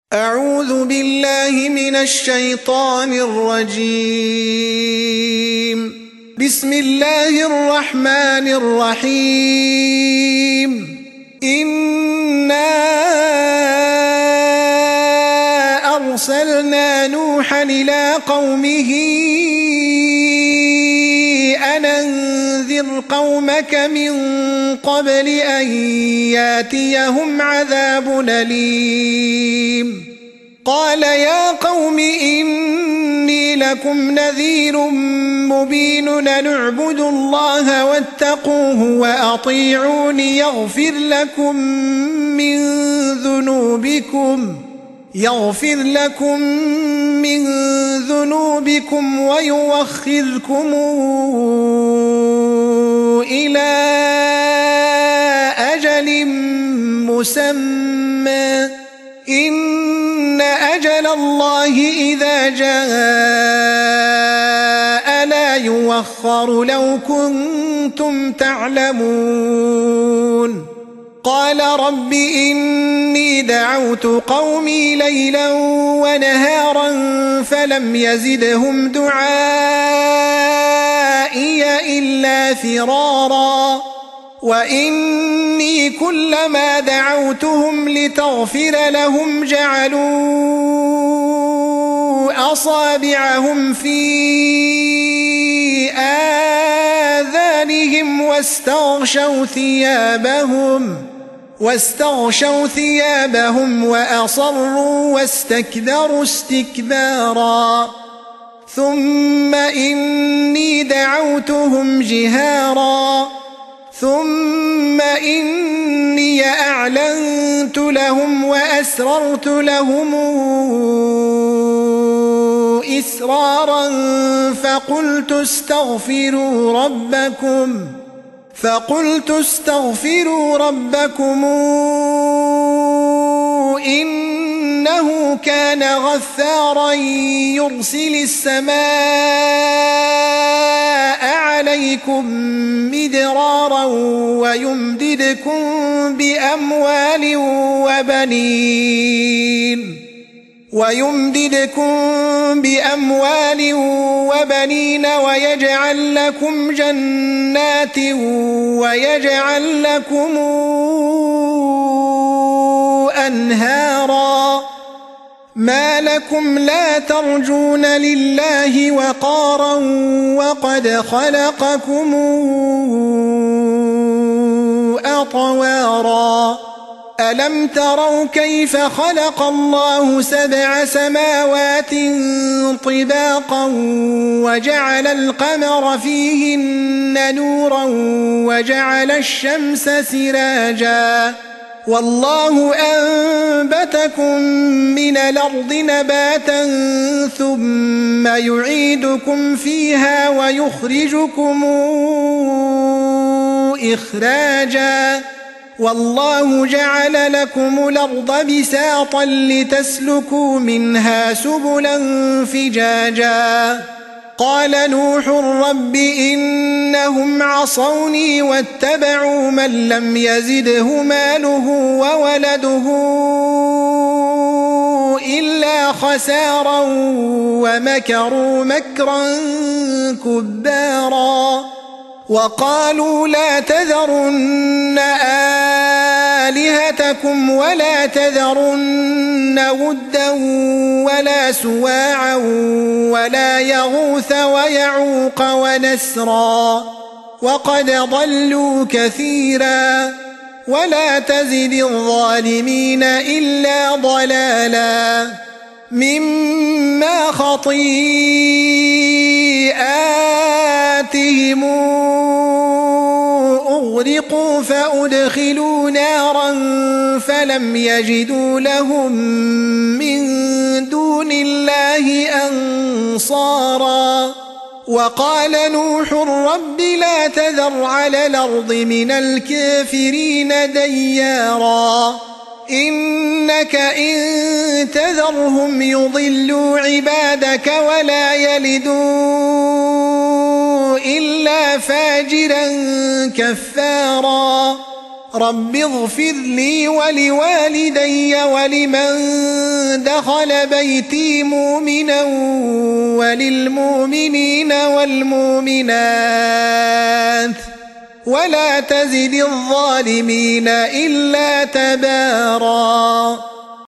أعوذ بالله من الشيطان الرجيم. بسم الله الرحمن الرحيم. إنا أرسلنا نوحا إلى قومه أن أنذر قومك من قبل أن ياتيهم عذاب أليم. قال يا قوم إني لكم نذير مبين أن اعبدوا الله واتقوه وأطيعوني يغفر لكم من ذنوبكم ويوخركم إلى أجل مسمى إن أجل الله إذا جاء لا يوخر لو كنتم تعلمون. قال رب إني دعوت قومي ليلا ونهارا فلم يزدهم دعائي إلا فرارا وإني كلما دعوتهم لتغفر لهم جعلوا أصابعهم في آذانهم واستغشوا ثيابهم وأصروا واستكبروا استكبارا. ثم إني دعوتهم جهارا ثم إني أعلنت لهم وأسررت لهم إسرارا فقلت استغفروا ربكم إنه كان غفارا يرسل السماء عليكم مدرارا ويمددكم بأموال وبنين ويجعل لكم جنات ويجعل لكم أنهارا. ما لكم لا ترجون لله وقارا وقد خلقكم أطوارا. ألم تروا كيف خلق الله 7 سماوات طباقا وجعل القمر فيهن نورا وجعل الشمس سراجا والله أنبتكم من الأرض نباتا ثم يعيدكم فيها ويخرجكم إخراجا والله جعل لكم الأرض بساطا لتسلكوا منها سبلا فجاجا. قال نوح رب إنهم عصوني واتبعوا من لم يزده ماله وولده إلا خسارا ومكروا مكرا كبارا. وقالوا لا تذرن آلهتكم ولا تذرن ودا ولا سواعا ولا يغوث ويعوق ونسرا وقد ضلوا كثيرا ولا تزد الظالمين إلا ضلالا. مما خطيئاتهم أغرقوا فأدخلوا نارا فلم يجدوا لهم من دون الله أنصارا. وقال نوح رب لا تذر على الأرض من الكافرين ديارا إنك إن تذرهم يضلوا عبادك ولا يلدوا إلا فاجرا كفارا. رب اغفر لي ولوالدي ولمن دخل بيتي مؤمنا وللمؤمنين والمؤمنات ولا تزد الظالمين إلا تباراً.